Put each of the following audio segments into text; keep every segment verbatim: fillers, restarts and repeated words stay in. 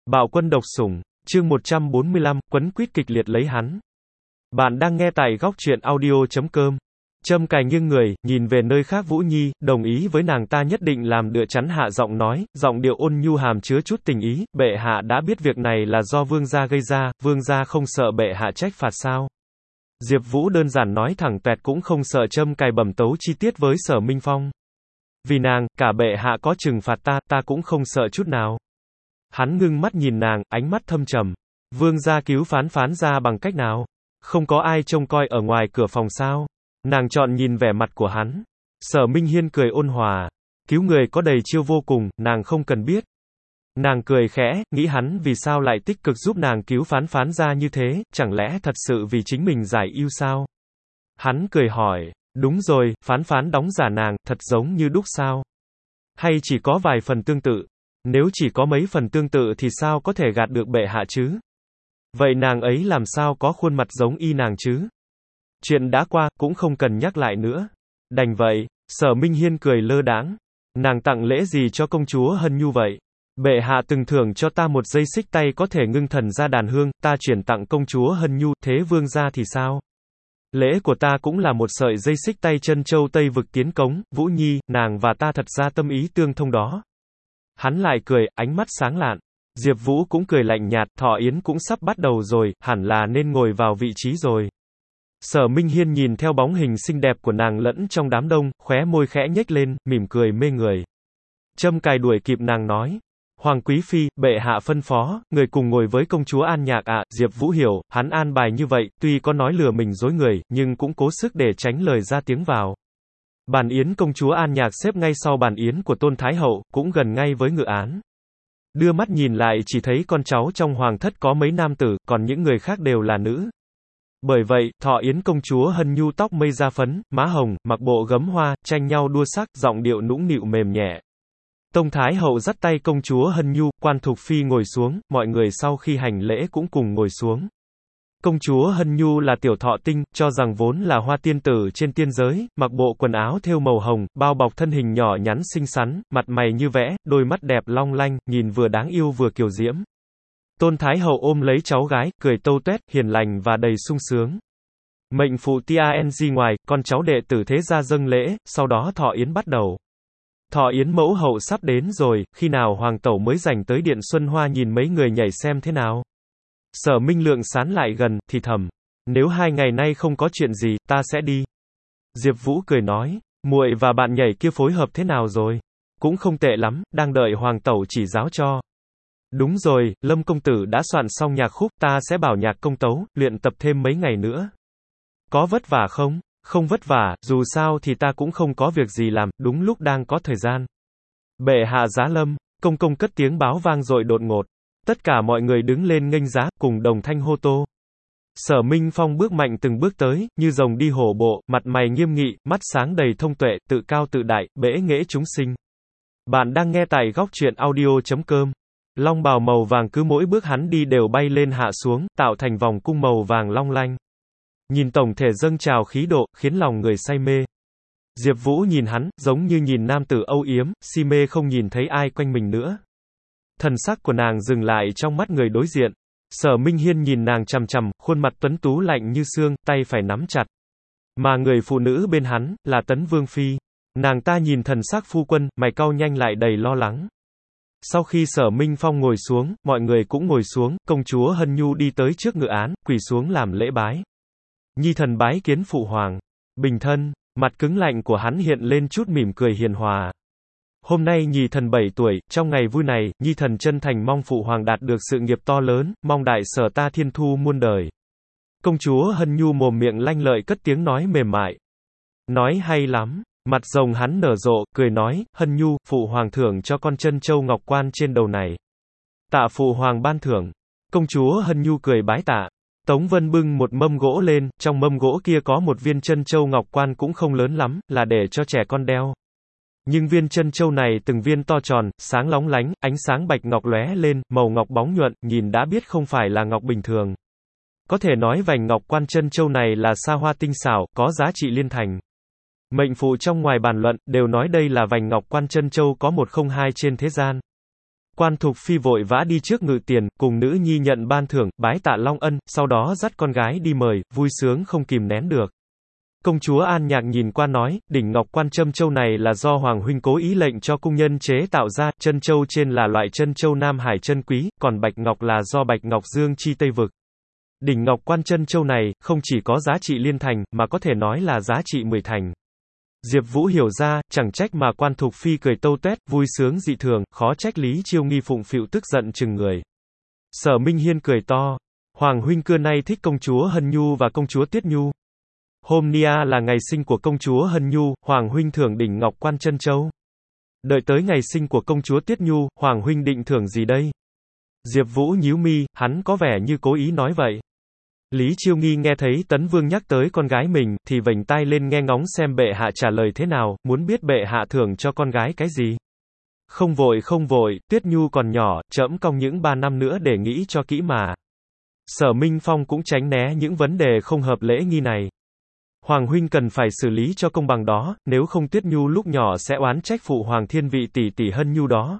Bạo quân độc sủng, chương một trăm bốn mươi lăm, quấn quýt kịch liệt lấy hắn. Bạn đang nghe tại góc truyện audio.com. Trâm Cài nghiêng người, nhìn về nơi khác Vũ Nhi, đồng ý với nàng ta nhất định làm đựa chắn hạ giọng nói, giọng điệu ôn nhu hàm chứa chút tình ý, bệ hạ đã biết việc này là do vương gia gây ra, vương gia không sợ bệ hạ trách phạt sao? Diệp Vũ đơn giản nói thẳng toẹt cũng không sợ Trâm Cài bẩm tấu chi tiết với Sở Minh Phong. Vì nàng, cả bệ hạ có trừng phạt ta, ta cũng không sợ chút nào. Hắn ngưng mắt nhìn nàng, ánh mắt thâm trầm. Vương gia cứu phán phán ra bằng cách nào? Không có ai trông coi ở ngoài cửa phòng sao? Nàng chọn nhìn vẻ mặt của hắn. Sở Minh Hiên cười ôn hòa. Cứu người có đầy chiêu vô cùng, nàng không cần biết. Nàng cười khẽ, nghĩ hắn vì sao lại tích cực giúp nàng cứu phán phán ra như thế, chẳng lẽ thật sự vì chính mình giải ưu sao? Hắn cười hỏi, đúng rồi, phán phán đóng giả nàng, thật giống như đúc sao? Hay chỉ có vài phần tương tự? Nếu chỉ có mấy phần tương tự thì sao có thể gạt được bệ hạ chứ? Vậy nàng ấy làm sao có khuôn mặt giống y nàng chứ? Chuyện đã qua, cũng không cần nhắc lại nữa. Đành vậy, Sở Minh Hiên cười lơ đãng. Nàng tặng lễ gì cho công chúa Hân Nhu vậy? Bệ hạ từng thưởng cho ta một dây xích tay có thể ngưng thần ra đàn hương, ta chuyển tặng công chúa Hân Nhu, thế vương gia thì sao? Lễ của ta cũng là một sợi dây xích tay chân châu Tây vực tiến cống, Vũ Nhi, nàng và ta thật ra tâm ý tương thông đó. Hắn lại cười, ánh mắt sáng lạn. Diệp Vũ cũng cười lạnh nhạt, thọ yến cũng sắp bắt đầu rồi, hẳn là nên ngồi vào vị trí rồi. Sở Minh Hiên nhìn theo bóng hình xinh đẹp của nàng lẫn trong đám đông, khóe môi khẽ nhếch lên, mỉm cười mê người. Trâm Cài đuổi kịp nàng nói. Hoàng quý phi, bệ hạ phân phó, người cùng ngồi với công chúa An Nhạc ạ. À, Diệp Vũ hiểu, hắn an bài như vậy, tuy có nói lừa mình dối người, nhưng cũng cố sức để tránh lời ra tiếng vào. Bàn yến công chúa An Nhạc xếp ngay sau bàn yến của Tôn Thái Hậu, cũng gần ngay với ngự án. Đưa mắt nhìn lại chỉ thấy con cháu trong hoàng thất có mấy nam tử, còn những người khác đều là nữ. Bởi vậy, thọ yến công chúa Hân Nhu tóc mây da phấn, má hồng, mặc bộ gấm hoa, tranh nhau đua sắc, giọng điệu nũng nịu mềm nhẹ. Tông Thái Hậu dắt tay công chúa Hân Nhu, Quan Thục Phi ngồi xuống, mọi người sau khi hành lễ cũng cùng ngồi xuống. Công chúa Hân Nhu là tiểu thọ tinh, cho rằng vốn là hoa tiên tử trên tiên giới, mặc bộ quần áo thêu màu hồng, bao bọc thân hình nhỏ nhắn xinh xắn, mặt mày như vẽ, đôi mắt đẹp long lanh, nhìn vừa đáng yêu vừa kiều diễm. Tôn Thái Hậu ôm lấy cháu gái, cười tâu tuét, hiền lành và đầy sung sướng. Mệnh phụ tang ngoài, con cháu đệ tử thế gia dâng lễ, sau đó thọ yến bắt đầu. Thọ yến mẫu hậu sắp đến rồi, khi nào hoàng tẩu mới rảnh tới điện Xuân Hoa nhìn mấy người nhảy xem thế nào? Sở Minh Lượng sán lại gần, thì thầm, nếu hai ngày nay không có chuyện gì, ta sẽ đi. Diệp Vũ cười nói, muội và bạn nhảy kia phối hợp thế nào rồi? Cũng không tệ lắm, đang đợi hoàng tẩu chỉ giáo cho. Đúng rồi, Lâm công tử đã soạn xong nhạc khúc, ta sẽ bảo nhạc công tấu, luyện tập thêm mấy ngày nữa. Có vất vả không? Không vất vả, dù sao thì ta cũng không có việc gì làm, đúng lúc đang có thời gian. Bệ hạ giá lâm, công công cất tiếng báo vang dội đột ngột. Tất cả mọi người đứng lên nghênh giá, cùng đồng thanh hô tô. Sở Minh Phong bước mạnh từng bước tới, như rồng đi hổ bộ, mặt mày nghiêm nghị, mắt sáng đầy thông tuệ, tự cao tự đại, bẽ nghễ chúng sinh. Bạn đang nghe tại góc truyện audio.com. Long bào màu vàng cứ mỗi bước hắn đi đều bay lên hạ xuống, tạo thành vòng cung màu vàng long lanh. Nhìn tổng thể dâng trào khí độ, khiến lòng người say mê. Diệp Vũ nhìn hắn, giống như nhìn nam tử âu yếm, si mê không nhìn thấy ai quanh mình nữa. Thần sắc của nàng dừng lại trong mắt người đối diện. Sở Minh Hiên nhìn nàng chằm chằm, khuôn mặt tuấn tú lạnh như xương, tay phải nắm chặt. Mà người phụ nữ bên hắn, là Tấn Vương Phi. Nàng ta nhìn thần sắc phu quân, mày cau nhanh lại đầy lo lắng. Sau khi Sở Minh Phong ngồi xuống, mọi người cũng ngồi xuống, công chúa Hân Nhu đi tới trước ngự án, quỳ xuống làm lễ bái. Nhi thần bái kiến phụ hoàng. Bình thân, mặt cứng lạnh của hắn hiện lên chút mỉm cười hiền hòa. Hôm nay Nhi thần bảy tuổi, trong ngày vui này, Nhi thần chân thành mong phụ hoàng đạt được sự nghiệp to lớn, mong đại sở ta thiên thu muôn đời. Công chúa Hân Nhu mồm miệng lanh lợi cất tiếng nói mềm mại. Nói hay lắm. Mặt rồng hắn nở rộ, cười nói, Hân Nhu, phụ hoàng thưởng cho con chân châu ngọc quan trên đầu này. Tạ phụ hoàng ban thưởng. Công chúa Hân Nhu cười bái tạ. Tống Vân bưng một mâm gỗ lên, trong mâm gỗ kia có một viên chân châu ngọc quan cũng không lớn lắm, là để cho trẻ con đeo. Nhưng viên chân châu này từng viên to tròn, sáng lóng lánh, ánh sáng bạch ngọc lóe lên, màu ngọc bóng nhuận, nhìn đã biết không phải là ngọc bình thường. Có thể nói vành ngọc quan chân châu này là sa hoa tinh xảo, có giá trị liên thành. Mệnh phụ trong ngoài bàn luận, đều nói đây là vành ngọc quan chân châu có một không hai trên thế gian. Quan Thục Phi vội vã đi trước ngự tiền, cùng nữ nhi nhận ban thưởng, bái tạ Long ân, sau đó dắt con gái đi mời, vui sướng không kìm nén được. Công chúa An Nhạc nhìn qua nói, đỉnh ngọc quan châm châu này là do Hoàng huynh cố ý lệnh cho cung nhân chế tạo ra, chân châu trên là loại chân châu Nam Hải chân quý, còn bạch ngọc là do bạch ngọc dương chi Tây Vực. Đỉnh ngọc quan chân châu này, không chỉ có giá trị liên thành, mà có thể nói là giá trị mười thành. Diệp Vũ hiểu ra, chẳng trách mà Quan Thục Phi cười tâu tuét, vui sướng dị thường, khó trách Lý Chiêu Nghi phụng phịu tức giận chừng người. Sở Minh Hiên cười to, Hoàng huynh cưa nay thích công chúa Hân Nhu và công chúa Tiết Nhu. Hôm nia là ngày sinh của công chúa Hân Nhu, Hoàng huynh thưởng đỉnh ngọc quan chân châu. Đợi tới ngày sinh của công chúa Tiết Nhu, Hoàng huynh định thưởng gì đây? Diệp Vũ nhíu mi, hắn có vẻ như cố ý nói vậy. Lý Chiêu Nghi nghe thấy Tấn Vương nhắc tới con gái mình, thì vểnh tai lên nghe ngóng xem bệ hạ trả lời thế nào, muốn biết bệ hạ thưởng cho con gái cái gì. Không vội không vội, Tiết Nhu còn nhỏ, trẫm cong những ba năm nữa để nghĩ cho kỹ mà. Sở Minh Phong cũng tránh né những vấn đề không hợp lễ nghi này. Hoàng huynh cần phải xử lý cho công bằng đó, nếu không Tiết Nhu lúc nhỏ sẽ oán trách phụ hoàng thiên vị tỷ tỷ Hân Nhu đó.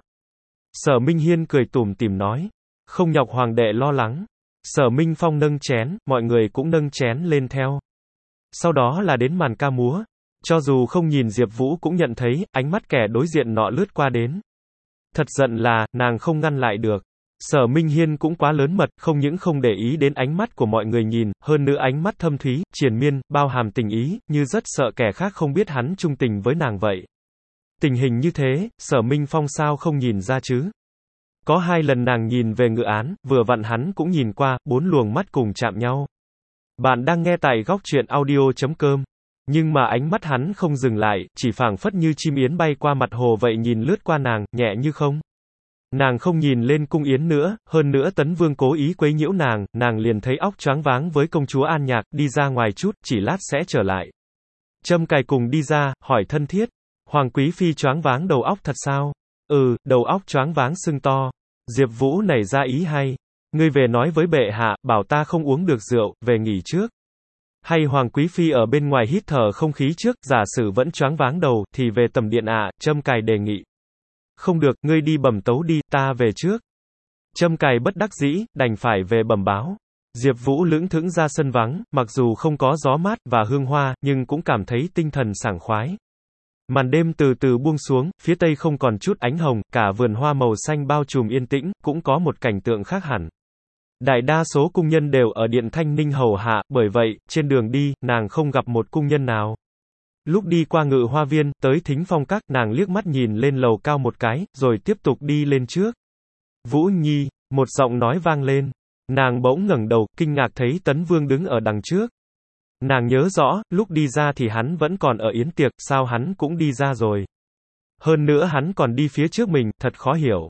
Sở Minh Hiên cười tủm tỉm nói, không nhọc hoàng đệ lo lắng. Sở Minh Phong nâng chén, mọi người cũng nâng chén lên theo. Sau đó là đến màn ca múa. Cho dù không nhìn Diệp Vũ cũng nhận thấy, ánh mắt kẻ đối diện nọ lướt qua đến. Thật giận là, nàng không ngăn lại được. Sở Minh Hiên cũng quá lớn mật, không những không để ý đến ánh mắt của mọi người nhìn, hơn nữa ánh mắt thâm thúy, triền miên, bao hàm tình ý, như rất sợ kẻ khác không biết hắn trung tình với nàng vậy. Tình hình như thế, Sở Minh Phong sao không nhìn ra chứ? Có hai lần nàng nhìn về ngự án, vừa vặn hắn cũng nhìn qua, bốn luồng mắt cùng chạm nhau. Bạn đang nghe tại góc truyện audio chấm com. Nhưng mà ánh mắt hắn không dừng lại, chỉ phảng phất như chim yến bay qua mặt hồ vậy nhìn lướt qua nàng, nhẹ như không. Nàng không nhìn lên cung yến nữa, hơn nữa Tấn Vương cố ý quấy nhiễu nàng, nàng liền thấy óc choáng váng với công chúa An Nhạc, đi ra ngoài chút, chỉ lát sẽ trở lại. Trâm Cài cùng đi ra, hỏi thân thiết, Hoàng quý phi choáng váng đầu óc thật sao? Ừ, đầu óc choáng váng sưng to. Diệp Vũ nảy ra ý hay. Ngươi về nói với bệ hạ, bảo ta không uống được rượu, về nghỉ trước. Hay Hoàng quý phi ở bên ngoài hít thở không khí trước, giả sử vẫn choáng váng đầu, thì về tầm điện ạ, à, Trâm Cài đề nghị. Không được, ngươi đi bẩm tấu đi, ta về trước. Trâm Cài bất đắc dĩ, đành phải về bẩm báo. Diệp Vũ lững thững ra sân vắng, mặc dù không có gió mát và hương hoa, nhưng cũng cảm thấy tinh thần sảng khoái. Màn đêm từ từ buông xuống, phía tây không còn chút ánh hồng, cả vườn hoa màu xanh bao trùm yên tĩnh, cũng có một cảnh tượng khác hẳn. Đại đa số cung nhân đều ở điện Thanh Ninh hầu hạ, bởi vậy, trên đường đi, nàng không gặp một cung nhân nào. Lúc đi qua ngự hoa viên, tới Thính Phong Các, nàng liếc mắt nhìn lên lầu cao một cái, rồi tiếp tục đi lên trước. Vũ Nhi, một giọng nói vang lên. Nàng bỗng ngẩng đầu, kinh ngạc thấy Tấn Vương đứng ở đằng trước. Nàng nhớ rõ, lúc đi ra thì hắn vẫn còn ở yến tiệc, sao hắn cũng đi ra rồi. Hơn nữa hắn còn đi phía trước mình, thật khó hiểu.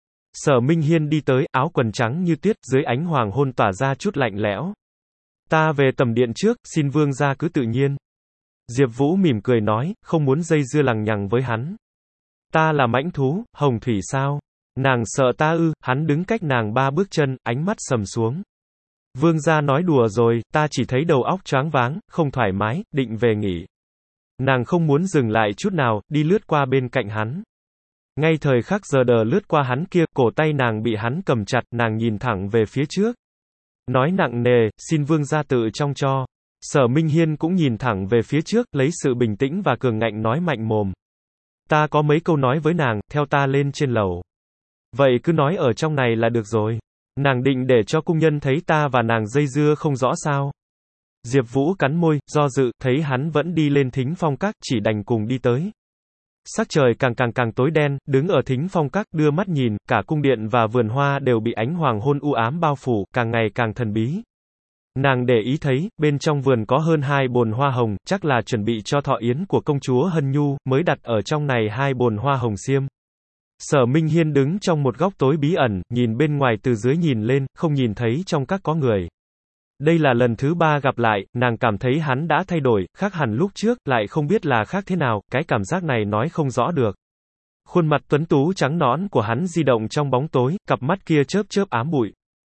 Sở Minh Hiên đi tới, áo quần trắng như tuyết, dưới ánh hoàng hôn tỏa ra chút lạnh lẽo. Ta về tầm điện trước, xin vương gia cứ tự nhiên. Diệp Vũ mỉm cười nói, không muốn dây dưa lằng nhằng với hắn. Ta là mãnh thú, hồng thủy sao? Nàng sợ ta ư? Hắn đứng cách nàng ba bước chân, ánh mắt sầm xuống. Vương gia nói đùa rồi, ta chỉ thấy đầu óc choáng váng, không thoải mái, định về nghỉ. Nàng không muốn dừng lại chút nào, đi lướt qua bên cạnh hắn. Ngay thời khắc giờ đờ lướt qua hắn kia, cổ tay nàng bị hắn cầm chặt, nàng nhìn thẳng về phía trước. Nói nặng nề, xin vương gia tự trong cho. Sở Minh Hiên cũng nhìn thẳng về phía trước, lấy sự bình tĩnh và cường ngạnh nói mạnh mồm. Ta có mấy câu nói với nàng, theo ta lên trên lầu. Vậy cứ nói ở trong này là được rồi. Nàng định để cho cung nhân thấy ta và nàng dây dưa không rõ sao. Diệp Vũ cắn môi, do dự, thấy hắn vẫn đi lên Thính Phong Các, chỉ đành cùng đi tới. Sắc trời càng càng càng tối đen, đứng ở Thính Phong Các, đưa mắt nhìn, cả cung điện và vườn hoa đều bị ánh hoàng hôn u ám bao phủ, càng ngày càng thần bí. Nàng để ý thấy, bên trong vườn có hơn hai bồn hoa hồng, chắc là chuẩn bị cho thọ yến của công chúa Hân Nhu, mới đặt ở trong này hai bồn hoa hồng xiêm. Sở Minh Hiên đứng trong một góc tối bí ẩn, nhìn bên ngoài từ dưới nhìn lên, không nhìn thấy trong các có người. Đây là lần thứ ba gặp lại, nàng cảm thấy hắn đã thay đổi, khác hẳn lúc trước, lại không biết là khác thế nào, cái cảm giác này nói không rõ được. Khuôn mặt tuấn tú trắng nõn của hắn di động trong bóng tối, cặp mắt kia chớp chớp ám bụi.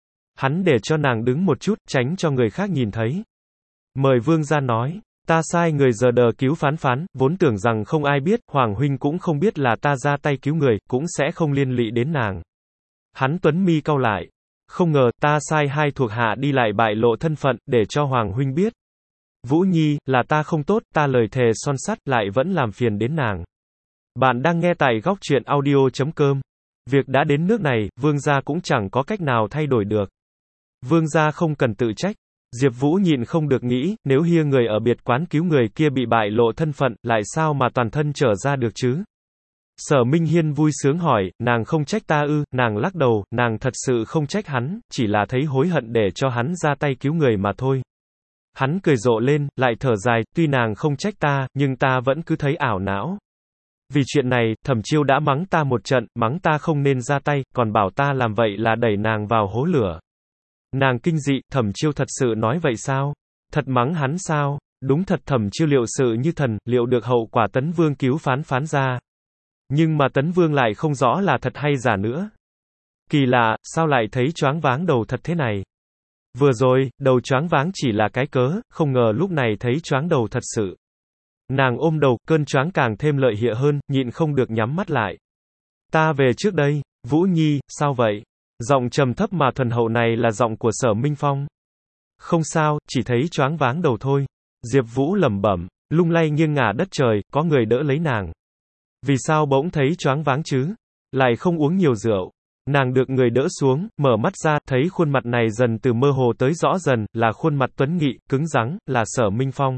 Hắn để cho nàng đứng một chút, tránh cho người khác nhìn thấy. Mời vương gia nói, ta sai người giờ đờ cứu phán phán, vốn tưởng rằng không ai biết, Hoàng huynh cũng không biết là ta ra tay cứu người, cũng sẽ không liên lụy đến nàng. Hắn tuấn mi cau lại. Không ngờ, ta sai hai thuộc hạ đi lại bại lộ thân phận, để cho Hoàng huynh biết. Vũ Nhi, là ta không tốt, ta lời thề son sắt, lại vẫn làm phiền đến nàng. Bạn đang nghe tại góc truyện audio chấm com. Việc đã đến nước này, Vương gia cũng chẳng có cách nào thay đổi được. Vương gia không cần tự trách. Diệp Vũ nhịn không được nghĩ, nếu hia người ở biệt quán cứu người kia bị bại lộ thân phận, lại sao mà toàn thân trở ra được chứ? Sở Minh Hiên vui sướng hỏi, nàng không trách ta ư? Nàng lắc đầu, nàng thật sự không trách hắn, chỉ là thấy hối hận để cho hắn ra tay cứu người mà thôi. Hắn cười rộ lên, lại thở dài, tuy nàng không trách ta, nhưng ta vẫn cứ thấy ảo não. Vì chuyện này, Thẩm Chiêu đã mắng ta một trận, mắng ta không nên ra tay, còn bảo ta làm vậy là đẩy nàng vào hố lửa. Nàng kinh dị, Thẩm Chiêu thật sự nói vậy sao? Thật mắng hắn sao? Đúng thật Thẩm Chiêu liệu sự như thần, liệu được hậu quả Tấn Vương cứu phán phán ra. Nhưng mà Tấn Vương lại không rõ là thật hay giả nữa. Kỳ lạ, sao lại thấy choáng váng đầu thật thế này? Vừa rồi, đầu choáng váng chỉ là cái cớ, không ngờ lúc này thấy choáng đầu thật sự. Nàng ôm đầu, cơn choáng càng thêm lợi hịa hơn, nhịn không được nhắm mắt lại. Ta về trước đây. Vũ Nhi, sao vậy? Giọng trầm thấp mà thuần hậu này là giọng của Sở Minh Phong. Không sao, chỉ thấy choáng váng đầu thôi. Diệp Vũ lẩm bẩm, lung lay nghiêng ngả đất trời, có người đỡ lấy nàng. Vì sao bỗng thấy choáng váng chứ? Lại không uống nhiều rượu. Nàng được người đỡ xuống, mở mắt ra, thấy khuôn mặt này dần từ mơ hồ tới rõ dần, là khuôn mặt tuấn nghị, cứng rắn, là Sở Minh Phong.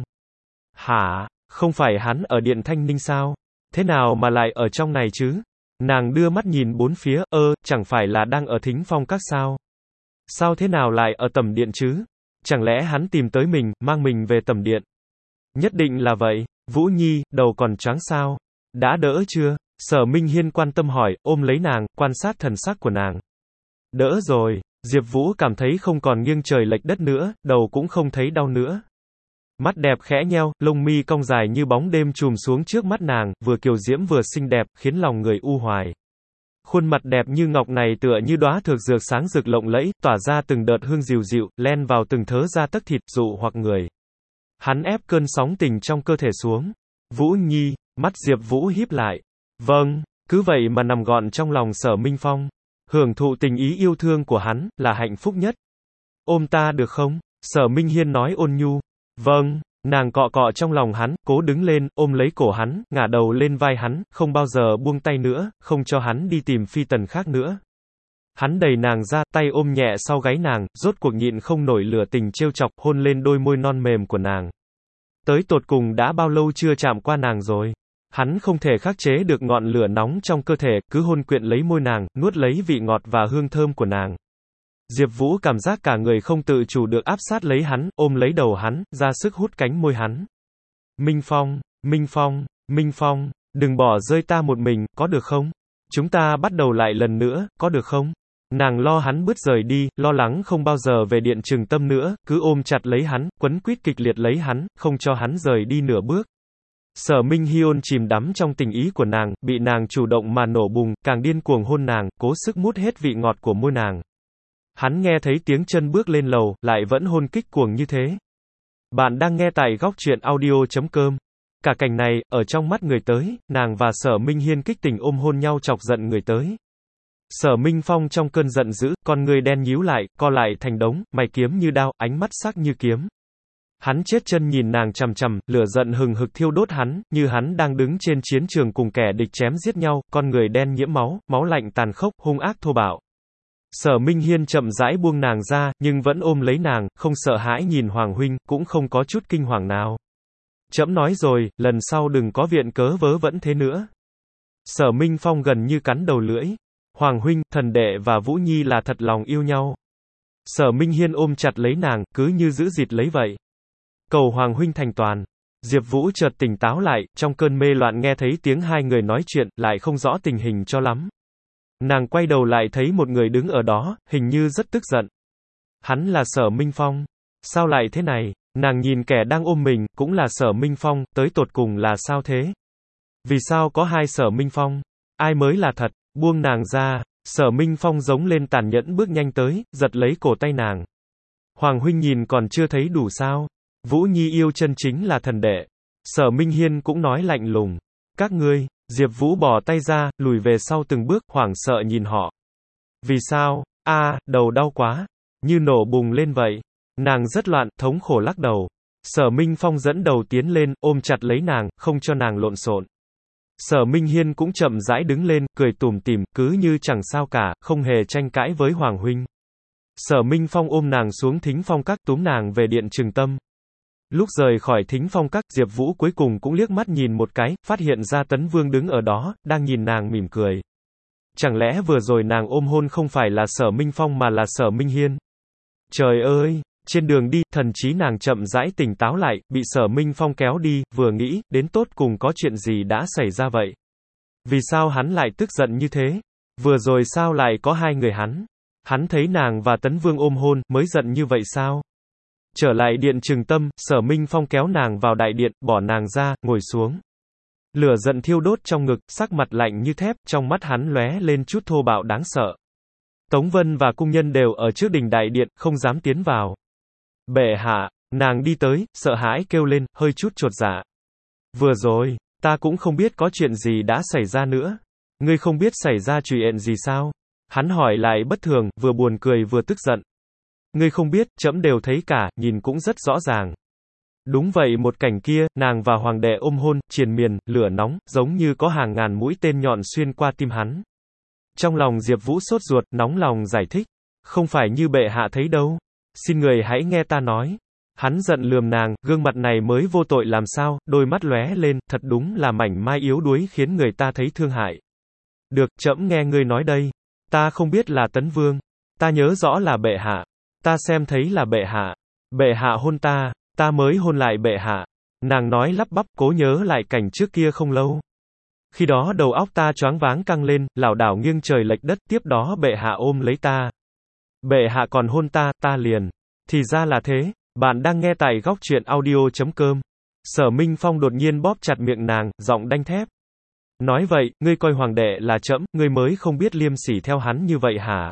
Hả? Không phải hắn ở Điện Thanh Ninh sao? Thế nào mà lại ở trong này chứ? Nàng đưa mắt nhìn bốn phía, ơ, chẳng phải là đang ở Thính Phong Các sao? Sao thế nào lại ở tầm điện chứ? Chẳng lẽ hắn tìm tới mình, mang mình về tầm điện? Nhất định là vậy. Vũ Nhi, đầu còn choáng sao? Đã đỡ chưa? Sở Minh Hiên quan tâm hỏi, ôm lấy nàng, quan sát thần sắc của nàng. Đỡ rồi. Diệp Vũ cảm thấy không còn nghiêng trời lệch đất nữa, đầu cũng không thấy đau nữa. Mắt đẹp khẽ nheo, lông mi cong dài như bóng đêm trùm xuống trước mắt nàng, vừa kiều diễm vừa xinh đẹp, khiến lòng người u hoài. Khuôn mặt đẹp như ngọc này tựa như đóa thược dược sáng rực lộng lẫy, tỏa ra từng đợt hương dịu dịu, len vào từng thớ da tấc thịt, dụ hoặc người. Hắn ép cơn sóng tình trong cơ thể xuống. Vũ Nhi, mắt Diệp Vũ híp lại. Vâng, cứ vậy mà nằm gọn trong lòng Sở Minh Phong. Hưởng thụ tình ý yêu thương của hắn, là hạnh phúc nhất. Ôm ta được không? Sở Minh Hiên nói ôn nhu. Vâng, nàng cọ cọ trong lòng hắn, cố đứng lên, ôm lấy cổ hắn, ngả đầu lên vai hắn, không bao giờ buông tay nữa, không cho hắn đi tìm phi tần khác nữa. Hắn đẩy nàng ra, tay ôm nhẹ sau gáy nàng, rốt cuộc nhịn không nổi lửa tình trêu chọc, hôn lên đôi môi non mềm của nàng. Tới tột cùng đã bao lâu chưa chạm qua nàng rồi? Hắn không thể khắc chế được ngọn lửa nóng trong cơ thể, cứ hôn quyện lấy môi nàng, nuốt lấy vị ngọt và hương thơm của nàng. Diệp Vũ cảm giác cả người không tự chủ được áp sát lấy hắn, ôm lấy đầu hắn, ra sức hút cánh môi hắn. Minh Phong, Minh Phong, Minh Phong, đừng bỏ rơi ta một mình, có được không? Chúng ta bắt đầu lại lần nữa, có được không? Nàng lo hắn bứt rời đi, lo lắng không bao giờ về Điện Trừng Tâm nữa, cứ ôm chặt lấy hắn, quấn quýt kịch liệt lấy hắn, không cho hắn rời đi nửa bước. Sở Minh Hiên chìm đắm trong tình ý của nàng, bị nàng chủ động mà nổ bùng, càng điên cuồng hôn nàng, cố sức mút hết vị ngọt của môi nàng. Hắn nghe thấy tiếng chân bước lên lầu, lại vẫn hôn kích cuồng như thế. Bạn đang nghe tại góc truyện audio chấm com. Cả cảnh này, ở trong mắt người tới, nàng và Sở Minh Hiên kích tình ôm hôn nhau chọc giận người tới. Sở Minh Phong trong cơn giận dữ, con người đen nhíu lại, co lại thành đống, mày kiếm như đao, ánh mắt sắc như kiếm. Hắn chết chân nhìn nàng chằm chằm, lửa giận hừng hực thiêu đốt hắn, như hắn đang đứng trên chiến trường cùng kẻ địch chém giết nhau, con người đen nhiễm máu, máu lạnh tàn khốc, hung ác thô bạo. Sở Minh Hiên chậm rãi buông nàng ra, nhưng vẫn ôm lấy nàng, không sợ hãi nhìn Hoàng huynh, cũng không có chút kinh hoàng nào. Trẫm nói rồi, lần sau đừng có viện cớ vớ vẩn thế nữa. Sở Minh Phong gần như cắn đầu lưỡi. Hoàng huynh, thần đệ và Vũ Nhi là thật lòng yêu nhau. Sở Minh Hiên ôm chặt lấy nàng, cứ như giữ dịt lấy vậy. Cầu Hoàng huynh thành toàn. Diệp Vũ chợt tỉnh táo lại, trong cơn mê loạn nghe thấy tiếng hai người nói chuyện, lại không rõ tình hình cho lắm. Nàng quay đầu lại thấy một người đứng ở đó, hình như rất tức giận. Hắn là Sở Minh Phong. Sao lại thế này? Nàng nhìn kẻ đang ôm mình, cũng là Sở Minh Phong, tới tột cùng là sao thế? Vì sao có hai Sở Minh Phong? Ai mới là thật? Buông nàng ra. Sở Minh Phong giống lên tàn nhẫn bước nhanh tới, giật lấy cổ tay nàng. Hoàng huynh nhìn còn chưa thấy đủ sao? Vũ Nhi yêu chân chính là thần đệ. Sở Minh Hiên cũng nói lạnh lùng. Các ngươi. Diệp Vũ bỏ tay ra, lùi về sau từng bước, hoảng sợ nhìn họ. Vì sao? A, đầu đau quá. Như nổ bùng lên vậy. Nàng rất loạn, thống khổ lắc đầu. Sở Minh Phong dẫn đầu tiến lên, ôm chặt lấy nàng, không cho nàng lộn xộn. Sở Minh Hiên cũng chậm rãi đứng lên, cười tủm tỉm, cứ như chẳng sao cả, không hề tranh cãi với Hoàng huynh. Sở Minh Phong ôm nàng xuống Thính Phong Các, túm nàng về điện Trừng Tâm. Lúc rời khỏi Thính Phong Các, Diệp Vũ cuối cùng cũng liếc mắt nhìn một cái, phát hiện ra Tấn Vương đứng ở đó, đang nhìn nàng mỉm cười. Chẳng lẽ vừa rồi nàng ôm hôn không phải là Sở Minh Phong mà là Sở Minh Hiên? Trời ơi! Trên đường đi, thần trí nàng chậm rãi tỉnh táo lại, bị Sở Minh Phong kéo đi, vừa nghĩ, đến tột cùng có chuyện gì đã xảy ra vậy? Vì sao hắn lại tức giận như thế? Vừa rồi sao lại có hai người hắn? Hắn thấy nàng và Tấn Vương ôm hôn, mới giận như vậy sao? Trở lại điện Trừng Tâm, Sở Minh Phong kéo nàng vào đại điện, bỏ nàng ra, ngồi xuống. Lửa giận thiêu đốt trong ngực, sắc mặt lạnh như thép, trong mắt hắn lóe lên chút thô bạo đáng sợ. Tống Vân và cung nhân đều ở trước đình đại điện, không dám tiến vào. Bệ hạ, nàng đi tới, sợ hãi kêu lên, hơi chút chột dạ. Vừa rồi, ta cũng không biết có chuyện gì đã xảy ra nữa. Ngươi không biết xảy ra chuyện gì sao? Hắn hỏi lại bất thường, vừa buồn cười vừa tức giận. Ngươi không biết, trẫm đều thấy cả, nhìn cũng rất rõ ràng. Đúng vậy, một cảnh kia, nàng và hoàng đệ ôm hôn, triền miên, lửa nóng, giống như có hàng ngàn mũi tên nhọn xuyên qua tim hắn. Trong lòng Diệp Vũ sốt ruột, nóng lòng giải thích. Không phải như bệ hạ thấy đâu. Xin người hãy nghe ta nói. Hắn giận lườm nàng, gương mặt này mới vô tội làm sao, đôi mắt lóe lên, thật đúng là mảnh mai yếu đuối khiến người ta thấy thương hại. Được, trẫm nghe ngươi nói đây. Ta không biết là Tấn Vương. Ta nhớ rõ là bệ hạ. Ta xem thấy là bệ hạ. Bệ hạ hôn ta, ta mới hôn lại bệ hạ. Nàng nói lắp bắp, cố nhớ lại cảnh trước kia không lâu. Khi đó đầu óc ta choáng váng căng lên, lảo đảo nghiêng trời lệch đất, tiếp đó bệ hạ ôm lấy ta. Bệ hạ còn hôn ta, ta liền. Thì ra là thế. Bạn đang nghe tại góc truyện audio chấm com. Sở Minh Phong đột nhiên bóp chặt miệng nàng, giọng đanh thép. Nói vậy, ngươi coi hoàng đệ là trẫm, ngươi mới không biết liêm sỉ theo hắn như vậy hả?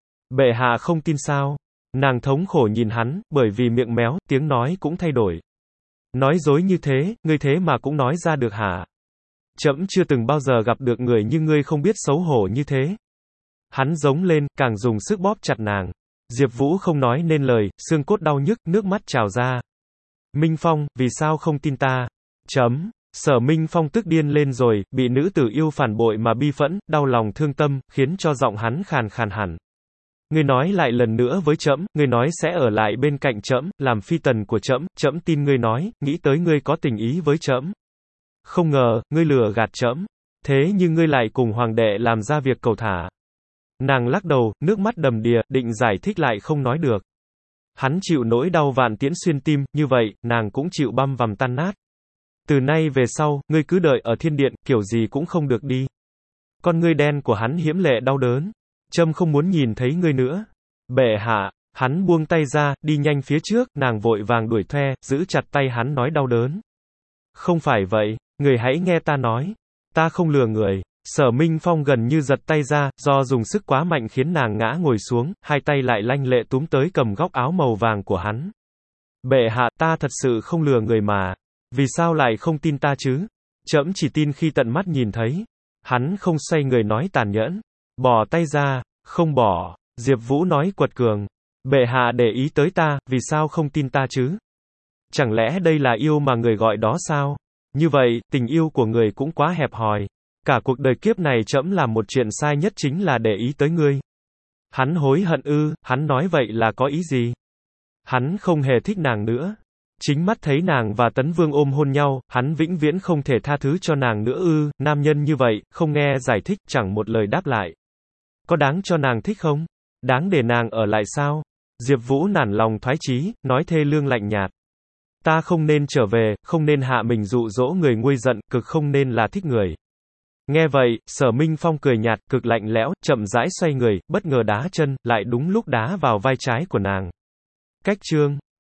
Bệ hạ không tin sao? Nàng thống khổ nhìn hắn, bởi vì miệng méo, tiếng nói cũng thay đổi. Nói dối như thế, ngươi thế mà cũng nói ra được hả? Trẫm chưa từng bao giờ gặp được người như ngươi không biết xấu hổ như thế. Hắn giống lên, càng dùng sức bóp chặt nàng. Diệp Vũ không nói nên lời, xương cốt đau nhức, nước mắt trào ra. Minh Phong, vì sao không tin ta? Chấm. Sở Minh Phong tức điên lên rồi, bị nữ tử yêu phản bội mà bi phẫn, đau lòng thương tâm, khiến cho giọng hắn khàn khàn hẳn. Ngươi nói lại lần nữa với trẫm, ngươi nói sẽ ở lại bên cạnh trẫm, làm phi tần của trẫm, trẫm tin ngươi nói, nghĩ tới ngươi có tình ý với trẫm. Không ngờ, ngươi lừa gạt trẫm. Thế nhưng ngươi lại cùng hoàng đệ làm ra việc cầu thả. Nàng lắc đầu, nước mắt đầm đìa, định giải thích lại không nói được. Hắn chịu nỗi đau vạn tiễn xuyên tim, như vậy, nàng cũng chịu băm vằm tan nát. Từ nay về sau, ngươi cứ đợi ở thiên điện, kiểu gì cũng không được đi. Con ngươi đen của hắn hiếm lệ đau đớn. Trâm không muốn nhìn thấy ngươi nữa. Bệ hạ, hắn buông tay ra, đi nhanh phía trước, nàng vội vàng đuổi theo, giữ chặt tay hắn nói đau đớn. Không phải vậy, người hãy nghe ta nói. Ta không lừa người. Sở Minh Phong gần như giật tay ra, do dùng sức quá mạnh khiến nàng ngã ngồi xuống, hai tay lại lanh lệ túm tới cầm góc áo màu vàng của hắn. Bệ hạ, ta thật sự không lừa người mà. Vì sao lại không tin ta chứ? Trẫm chỉ tin khi tận mắt nhìn thấy. Hắn không xoay người nói tàn nhẫn. Bỏ tay ra, không bỏ. Diệp Vũ nói quật cường. Bệ hạ để ý tới ta, vì sao không tin ta chứ? Chẳng lẽ đây là yêu mà người gọi đó sao? Như vậy, tình yêu của người cũng quá hẹp hòi. Cả cuộc đời kiếp này trẫm làm một chuyện sai nhất chính là để ý tới ngươi. Hắn hối hận ư, hắn nói vậy là có ý gì? Hắn không hề thích nàng nữa. Chính mắt thấy nàng và Tấn Vương ôm hôn nhau, hắn vĩnh viễn không thể tha thứ cho nàng nữa ư, nam nhân như vậy, không nghe giải thích, chẳng một lời đáp lại. Có đáng cho nàng thích không? Đáng để nàng ở lại sao? Diệp Vũ nản lòng thoái chí, nói thê lương lạnh nhạt. Ta không nên trở về, không nên hạ mình dụ dỗ người nguôi giận, cực không nên là thích người. Nghe vậy, Sở Minh Phong cười nhạt, cực lạnh lẽo, chậm rãi xoay người, bất ngờ đá chân, lại đúng lúc đá vào vai trái của nàng. Cách chương